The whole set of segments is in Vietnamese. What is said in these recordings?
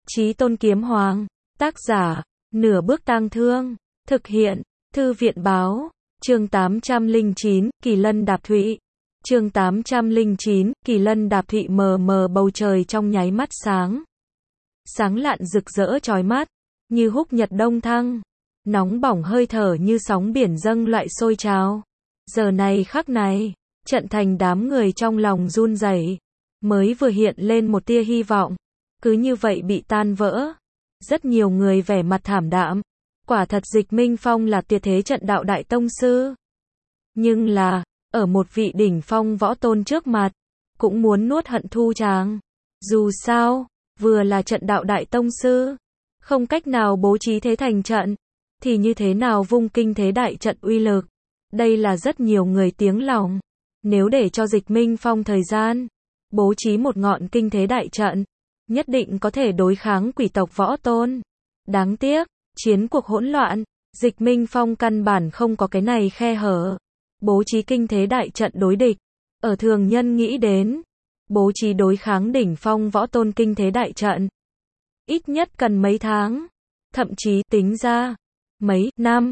Chí Tôn Kiếm Hoàng. Tác giả, Nửa Bước Tang Thương. Thực hiện, Thư viện Báo. Chương 809, Kỳ Lân Đạp Thụy. Chương 809, Kỳ Lân Đạp Thụy. Mờ mờ bầu trời trong nháy mắt sáng. Sáng lạn rực rỡ chói mắt, như húc nhật đông thăng. Nóng bỏng hơi thở như sóng biển dâng loại sôi trào. Giờ này khắc này, trận thành đám người trong lòng run rẩy, mới vừa hiện lên một tia hy vọng, cứ như vậy bị tan vỡ. Rất nhiều người vẻ mặt thảm đạm. Quả thật Dịch Minh Phong là tuyệt thế trận đạo đại tông sư. Nhưng là, ở một vị đỉnh phong võ tôn trước mặt, cũng muốn nuốt hận thu tràng. Dù sao, vừa là trận đạo đại tông sư, không cách nào bố trí thế thành trận, thì như thế nào vung kinh thế đại trận uy lực. Đây là rất nhiều người tiếng lòng. Nếu để cho Dịch Minh Phong thời gian, bố trí một ngọn kinh thế đại trận, nhất định có thể đối kháng quỷ tộc võ tôn. Đáng tiếc, chiến cuộc hỗn loạn, Dịch Minh Phong căn bản không có cái này khe hở. Bố trí kinh thế đại trận đối địch, ở thường nhân nghĩ đến, bố trí đối kháng đỉnh phong võ tôn kinh thế đại trận, ít nhất cần mấy tháng, thậm chí tính ra, mấy năm.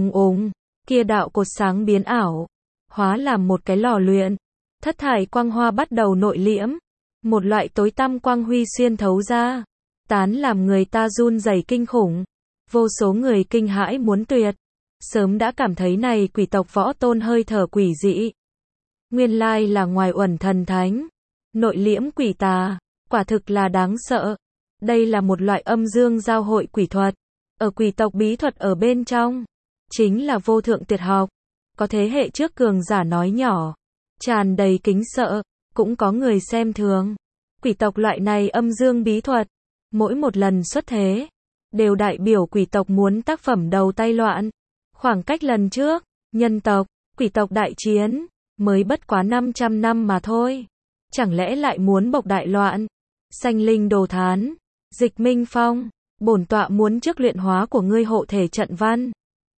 Kia đạo cột sáng biến ảo, hóa làm một cái lò luyện. Thất thải quang hoa bắt đầu nội liễm, một loại tối tăm quang huy xuyên thấu ra, tán làm người ta run rẩy kinh khủng. Vô số người kinh hãi muốn tuyệt, sớm đã cảm thấy này quỷ tộc võ tôn hơi thở quỷ dị. Nguyên lai là ngoài uẩn thần thánh, nội liễm quỷ tà, quả thực là đáng sợ. Đây là một loại âm dương giao hội quỷ thuật, ở quỷ tộc bí thuật ở bên trong, chính là vô thượng tuyệt học. Có thế hệ trước cường giả nói nhỏ, tràn đầy kính sợ, cũng có người xem thường. Quỷ tộc loại này âm dương bí thuật, mỗi một lần xuất thế, đều đại biểu quỷ tộc muốn tác phẩm đầu tay loạn. Khoảng cách lần trước, nhân tộc, quỷ tộc đại chiến, mới bất quá 500 năm mà thôi. Chẳng lẽ lại muốn bộc đại loạn? Sanh linh đồ thán. Dịch Minh Phong, bổn tọa muốn trước luyện hóa của ngươi hộ thể trận văn.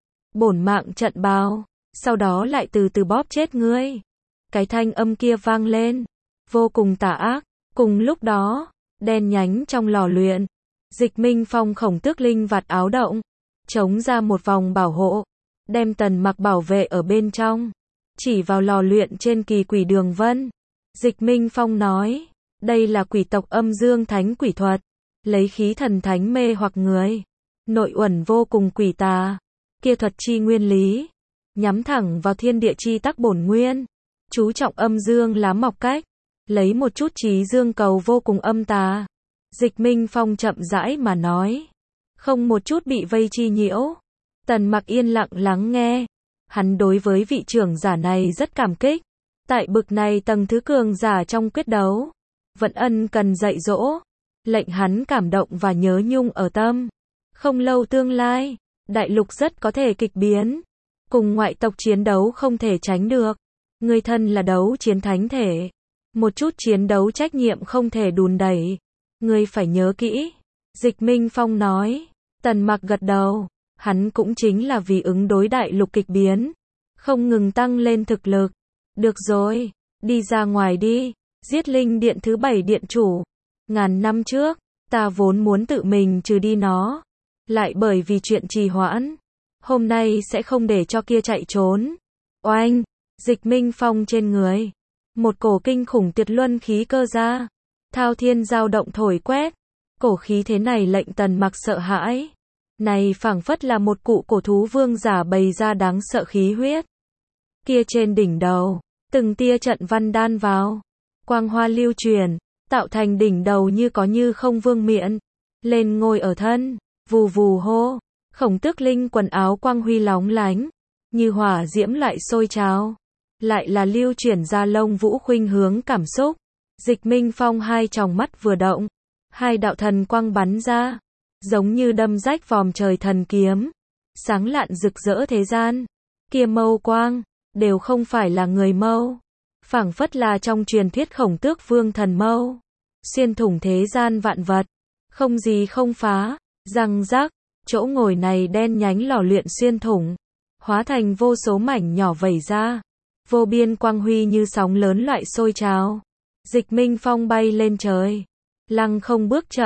Bổn mạng trận bào, sau đó lại từ từ bóp chết ngươi. Cái thanh âm kia vang lên, vô cùng tà ác. Cùng lúc đó, đen nhánh trong lò luyện, Dịch Minh Phong khổng tước linh vạt áo động, chống ra một vòng bảo hộ, đem Tần Mặc bảo vệ ở bên trong, chỉ vào lò luyện trên kỳ quỷ đường vân. Dịch Minh Phong nói, đây là quỷ tộc âm dương thánh quỷ thuật, lấy khí thần thánh mê hoặc người, nội uẩn vô cùng quỷ tà, kia thuật chi nguyên lý, nhắm thẳng vào thiên địa chi tắc bổn nguyên, chú trọng âm dương lá mọc cách, lấy một chút trí dương cầu vô cùng âm tà. Dịch Minh Phong chậm rãi mà nói, không một chút bị vây chi nhiễu. Tần Mặc yên lặng lắng nghe, hắn đối với vị trưởng giả này rất cảm kích. Tại bực này tầng thứ cường giả trong quyết đấu, vẫn ân cần dạy dỗ, lệnh hắn cảm động và nhớ nhung ở tâm. Không lâu tương lai, đại lục rất có thể kịch biến, cùng ngoại tộc chiến đấu không thể tránh được. Người thân là đấu chiến thánh thể, một chút chiến đấu trách nhiệm không thể đùn đẩy. Ngươi phải nhớ kỹ. Dịch Minh Phong nói. Tần Mặc gật đầu. Hắn cũng chính là vì ứng đối đại lục kịch biến, không ngừng tăng lên thực lực. Được rồi, đi ra ngoài đi. Giết linh điện thứ 7 điện chủ. Ngàn năm trước, ta vốn muốn tự mình trừ đi nó, lại bởi vì chuyện trì hoãn, hôm nay sẽ không để cho kia chạy trốn. Oanh, Dịch Minh Phong trên người, một cổ kinh khủng tuyệt luân khí cơ ra, thao thiên dao động thổi quét. Cổ khí thế này lệnh Tần Mặc sợ hãi. Này phảng phất là một cụ cổ thú vương giả bày ra đáng sợ khí huyết. Kia trên đỉnh đầu, từng tia trận văn đan vào, quang hoa lưu truyền, tạo thành đỉnh đầu như có như không vương miện, lên ngồi ở thân, vù vù hô. Khổng tước linh quần áo quang huy lóng lánh, như hỏa diễm lại sôi trào, lại là lưu chuyển ra lông vũ khuynh hướng cảm xúc. Dịch Minh Phong hai tròng mắt vừa động, hai đạo thần quang bắn ra, giống như đâm rách vòm trời thần kiếm, sáng lạn rực rỡ thế gian. Kia mâu quang, đều không phải là người mâu, phảng phất là trong truyền thuyết Khổng Tước Vương thần mâu, xuyên thủng thế gian vạn vật, không gì không phá. Răng rắc, chỗ ngồi này đen nhánh lò luyện xuyên thủng, hóa thành vô số mảnh nhỏ vẩy ra, vô biên quang huy như sóng lớn loại sôi trào. Dịch Minh Phong bay lên trời, lăng không bước chậm,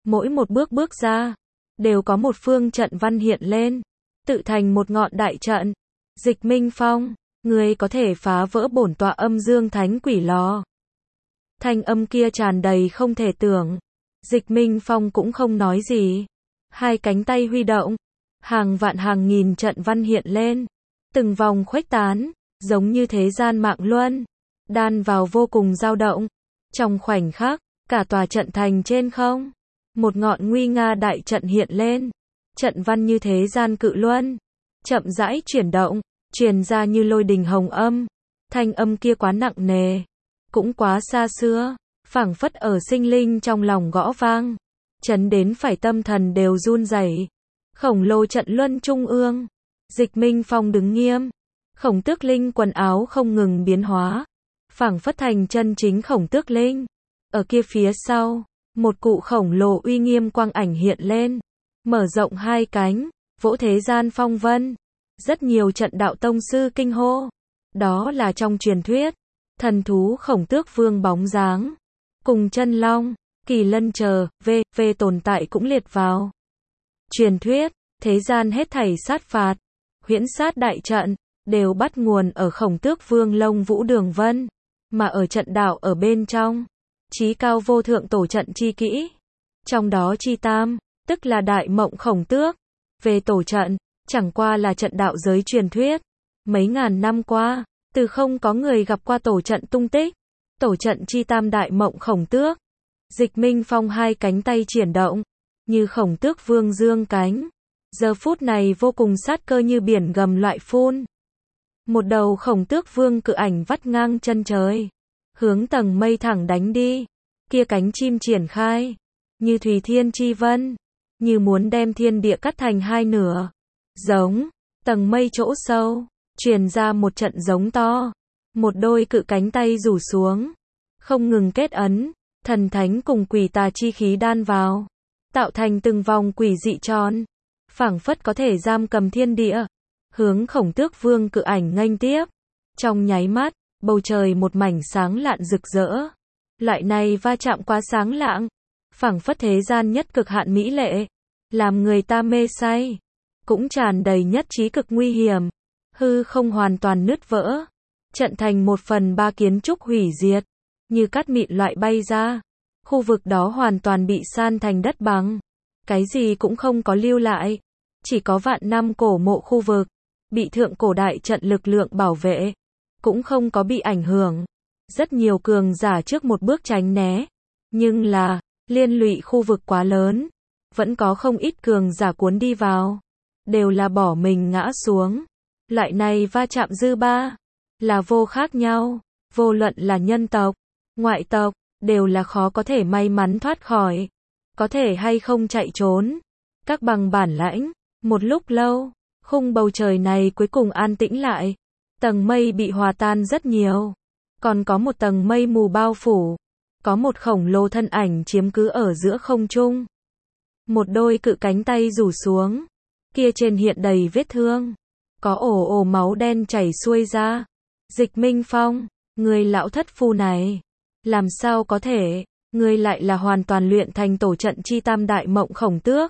Mỗi một bước bước ra, đều có một phương trận văn hiện lên, tự thành một ngọn đại trận. Dịch Minh Phong, ngươi có thể phá vỡ bổn tọa âm dương thánh quỷ lò. Thanh âm kia tràn đầy không thể tưởng. Dịch Minh Phong cũng không nói gì. Hai cánh tay huy động, hàng vạn hàng nghìn trận văn hiện lên, từng vòng khuếch tán, giống như thế gian mạng luân, đan vào vô cùng dao động. Trong khoảnh khắc, cả tòa trận thành trên không, một ngọn nguy nga đại trận hiện lên, trận văn như thế gian cự luân, chậm rãi chuyển động, truyền ra như lôi đình hồng âm. Thanh âm kia quá nặng nề, cũng quá xa xưa, phảng phất ở sinh linh trong lòng gõ vang, chấn đến phải tâm thần đều run rẩy. Khổng lồ trận luân trung ương, Dịch Minh Phong đứng nghiêm, Khổng Tước Linh quần áo không ngừng biến hóa, phảng phất thành chân chính Khổng Tước Linh. Ở kia phía sau, một cụ khổng lồ uy nghiêm quang ảnh hiện lên, mở rộng hai cánh, vỗ thế gian phong vân. Rất nhiều trận đạo tông sư kinh hô. Đó là trong truyền thuyết, thần thú Khổng Tước Vương bóng dáng, cùng chân long, kỳ lân chờ, về tồn tại cũng liệt vào. Truyền thuyết, thế gian hết thảy sát phạt, huyễn sát đại trận, đều bắt nguồn ở Khổng Tước Vương Lông Vũ Đường Vân, mà ở trận đạo ở bên trong, chí cao vô thượng tổ trận chi kỹ. Trong đó chi tam, tức là đại mộng khổng tước. Về tổ trận, chẳng qua là trận đạo giới truyền thuyết. Mấy ngàn năm qua, từ không có người gặp qua tổ trận tung tích. Tổ trận chi tam đại mộng khổng tước. Dịch Minh Phong hai cánh tay triển động, như Khổng Tước Vương dương cánh. Giờ phút này vô cùng sát cơ như biển gầm loại phun. Một đầu Khổng Tước Vương cự ảnh vắt ngang chân trời, hướng tầng mây thẳng đánh đi. Kia cánh chim triển khai, như thủy thiên chi vân, như muốn đem thiên địa cắt thành hai nửa. Giống, tầng mây chỗ sâu, truyền ra một trận giống to. Một đôi cự cánh tay rủ xuống, không ngừng kết ấn, thần thánh cùng quỷ tà chi khí đan vào, tạo thành từng vòng quỷ dị tròn, phảng phất có thể giam cầm thiên địa, hướng Khổng Tước Vương cự ảnh nghênh tiếp. Trong nháy mắt, bầu trời một mảnh sáng lạn rực rỡ. Loại này va chạm quá sáng lạng, phảng phất thế gian nhất cực hạn mỹ lệ, làm người ta mê say, cũng tràn đầy nhất trí cực nguy hiểm. Hư không hoàn toàn nứt vỡ, trận thành 1/3 kiến trúc hủy diệt, như cát mịn loại bay ra. Khu vực đó hoàn toàn bị san thành đất bằng, cái gì cũng không có lưu lại, chỉ có vạn năm cổ mộ khu vực, bị thượng cổ đại trận lực lượng bảo vệ, cũng không có bị ảnh hưởng. Rất nhiều cường giả trước một bước tránh né, nhưng là, liên lụy khu vực quá lớn, vẫn có không ít cường giả cuốn đi vào, đều là bỏ mình ngã xuống. Loại này va chạm dư ba, là vô khác nhau, vô luận là nhân tộc, ngoại tộc, đều là khó có thể may mắn thoát khỏi, có thể hay không chạy trốn. Các bằng bản lãnh, một lúc lâu, khung bầu trời này cuối cùng an tĩnh lại, tầng mây bị hòa tan rất nhiều. Còn có một tầng mây mù bao phủ, có một khổng lồ thân ảnh chiếm cứ ở giữa không trung. Một đôi cự cánh tay rủ xuống, kia trên hiện đầy vết thương, có ồ máu đen chảy xuôi ra. Dịch Minh Phong, người lão thất phu này, làm sao có thể, người lại là hoàn toàn luyện thành tổ trận chi tam đại mộng khổng tước.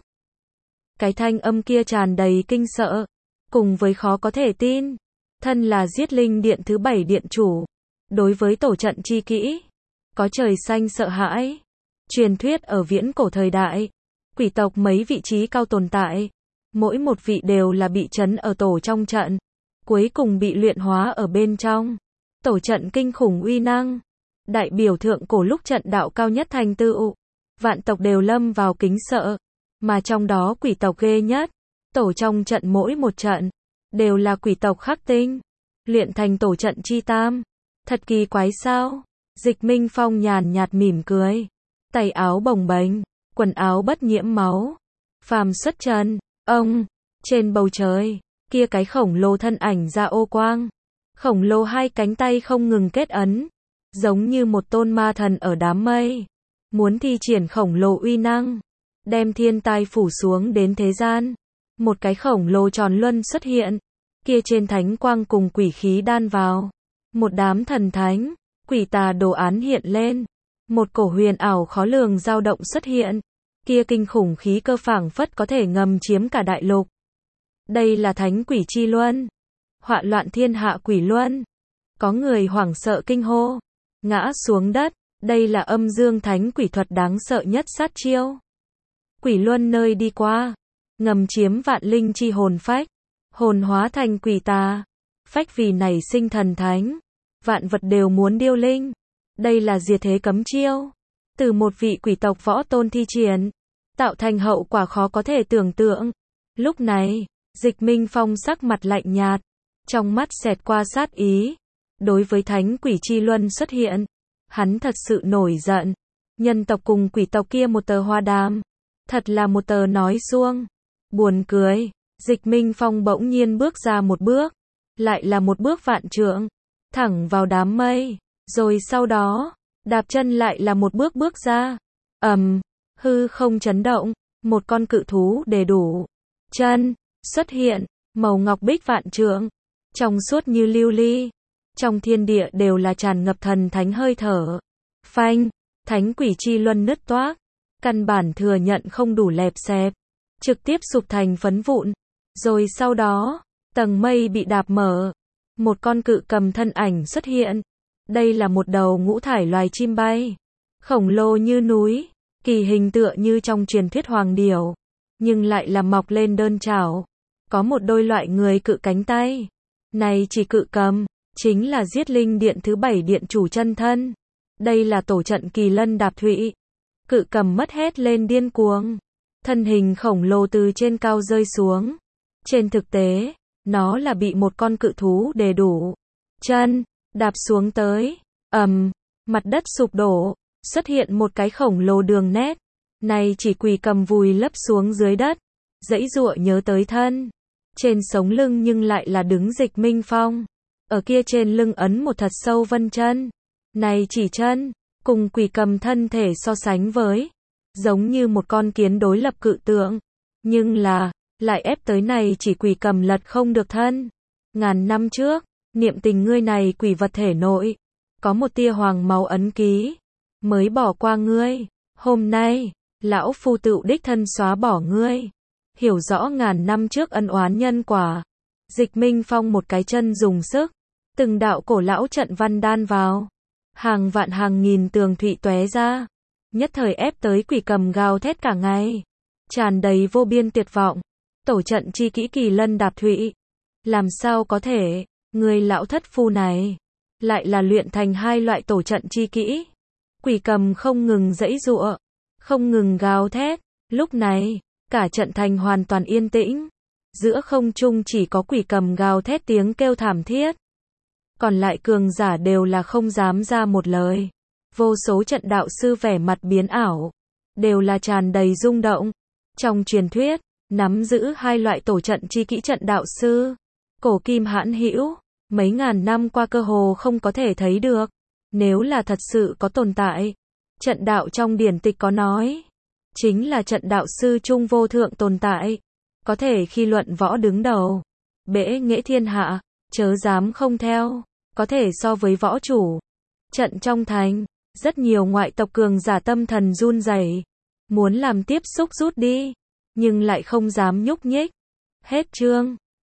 Cái thanh âm kia tràn đầy kinh sợ, cùng với khó có thể tin. Thân là Giết Linh Điện thứ 7 điện chủ, đối với tổ trận chi kỹ, có trời xanh sợ hãi. Truyền thuyết ở viễn cổ thời đại, quỷ tộc mấy vị trí cao tồn tại, mỗi một vị đều là bị trấn ở tổ trong trận, cuối cùng bị luyện hóa ở bên trong. Tổ trận kinh khủng uy năng, đại biểu thượng cổ lúc trận đạo cao nhất thành tựu, vạn tộc đều lâm vào kính sợ, mà trong đó quỷ tộc ghê nhất. Tổ trong trận mỗi một trận, đều là quỷ tộc khắc tinh, luyện thành tổ trận chi tam. Thật kỳ quái sao? Dịch Minh Phong nhàn nhạt mỉm cười, tay áo bồng bềnh, quần áo bất nhiễm máu, phàm xuất trần. Ông, trên bầu trời, kia cái khổng lồ thân ảnh ra ô quang, khổng lồ hai cánh tay không ngừng kết ấn, giống như một tôn ma thần ở đám mây, muốn thi triển khổng lồ uy năng, đem thiên tai phủ xuống đến thế gian. Một cái khổng lồ tròn luân xuất hiện, kia trên thánh quang cùng quỷ khí đan vào, một đám thần thánh, quỷ tà đồ án hiện lên, một cổ huyền ảo khó lường dao động xuất hiện, kia kinh khủng khí cơ phảng phất có thể ngầm chiếm cả đại lục. Đây là thánh quỷ chi luân, họa loạn thiên hạ quỷ luân. Có người hoảng sợ kinh hô, ngã xuống đất, đây là âm dương thánh quỷ thuật đáng sợ nhất sát chiêu. Quỷ luân nơi đi qua, ngầm chiếm vạn linh chi hồn phách, hồn hóa thành quỷ tà, phách vì nảy sinh thần thánh, vạn vật đều muốn điêu linh. Đây là diệt thế cấm chiêu, từ một vị quỷ tộc võ tôn thi triển, tạo thành hậu quả khó có thể tưởng tượng. Lúc này, Dịch Minh Phong sắc mặt lạnh nhạt, trong mắt xẹt qua sát ý. Đối với thánh quỷ chi luân xuất hiện, hắn thật sự nổi giận. Nhân tộc cùng quỷ tộc kia một tờ hoa đàm, thật là một tờ nói suông. Buồn cười, Dịch Minh Phong bỗng nhiên bước ra một bước, lại là một bước vạn trượng, thẳng vào đám mây, rồi sau đó, đạp chân lại là một bước bước ra. Hư không chấn động, một con cự thú đầy đủ chân xuất hiện, màu ngọc bích vạn trượng, trong suốt như lưu ly. Trong thiên địa đều là tràn ngập thần thánh hơi thở. Phanh, thánh quỷ chi luân nứt toác, căn bản thừa nhận không đủ lẹp xẹp, trực tiếp sụp thành phấn vụn. Rồi sau đó, tầng mây bị đạp mở, một con cự cầm thân ảnh xuất hiện. Đây là một đầu ngũ thải loài chim bay, khổng lồ như núi, kỳ hình tựa như trong truyền thuyết hoàng điểu, nhưng lại là mọc lên đơn chảo, có một đôi loại người cự cánh tay. Này chỉ cự cầm, chính là Giết Linh Điện thứ 7 điện chủ chân thân. Đây là tổ trận Kỳ Lân Đạp Thụy. Cự cầm mất hết lên điên cuồng, thân hình khổng lồ từ trên cao rơi xuống. Trên thực tế, nó là bị một con cự thú đè đủ chân đạp xuống tới. Mặt đất sụp đổ, xuất hiện một cái khổng lồ đường nét. Này chỉ quỷ cầm vùi lấp xuống dưới đất, giãy giụa nhớ tới thân. Trên sống lưng nhưng lại là đứng Dịch Minh Phong. Ở kia trên lưng ấn một thật sâu vân chân. Này chỉ chân, cùng quỷ cầm thân thể so sánh với, giống như một con kiến đối lập cự tượng. Nhưng là, lại ép tới này chỉ quỷ cầm lật không được thân. Ngàn năm trước, niệm tình ngươi này quỷ vật thể nội, có một tia hoàng máu ấn ký, mới bỏ qua ngươi. Hôm nay, lão phu tự đích thân xóa bỏ ngươi. Hiểu rõ ngàn năm trước ân oán nhân quả. Dịch Minh Phong một cái chân dùng sức, từng đạo cổ lão trận văn đan vào, hàng vạn hàng nghìn tường thụy tóe ra, nhất thời ép tới quỷ cầm gào thét cả ngày, tràn đầy vô biên tuyệt vọng. Tổ trận chi kỹ Kỳ Lân Đạp Thụy, làm sao có thể, người lão thất phu này lại là luyện thành hai loại tổ trận chi kỹ. Quỷ cầm không ngừng giãy giụa, không ngừng gào thét. Lúc này, cả trận thành hoàn toàn yên tĩnh, giữa không trung chỉ có quỷ cầm gào thét tiếng kêu thảm thiết. Còn lại cường giả đều là không dám ra một lời. Vô số trận đạo sư vẻ mặt biến ảo, đều là tràn đầy rung động. Trong truyền thuyết, nắm giữ hai loại tổ trận chi kỹ trận đạo sư, cổ kim hãn hữu, mấy ngàn năm qua cơ hồ không có thể thấy được. Nếu là thật sự có tồn tại, trận đạo trong điển tịch có nói, chính là trận đạo sư trung vô thượng tồn tại, có thể khi luận võ đứng đầu, bẽ nghệ thiên hạ, chớ dám không theo, có thể so với võ chủ. Trận trong thành, rất nhiều ngoại tộc cường giả tâm thần run rẩy, muốn làm tiếp xúc rút đi, nhưng lại không dám nhúc nhích. Hết chương.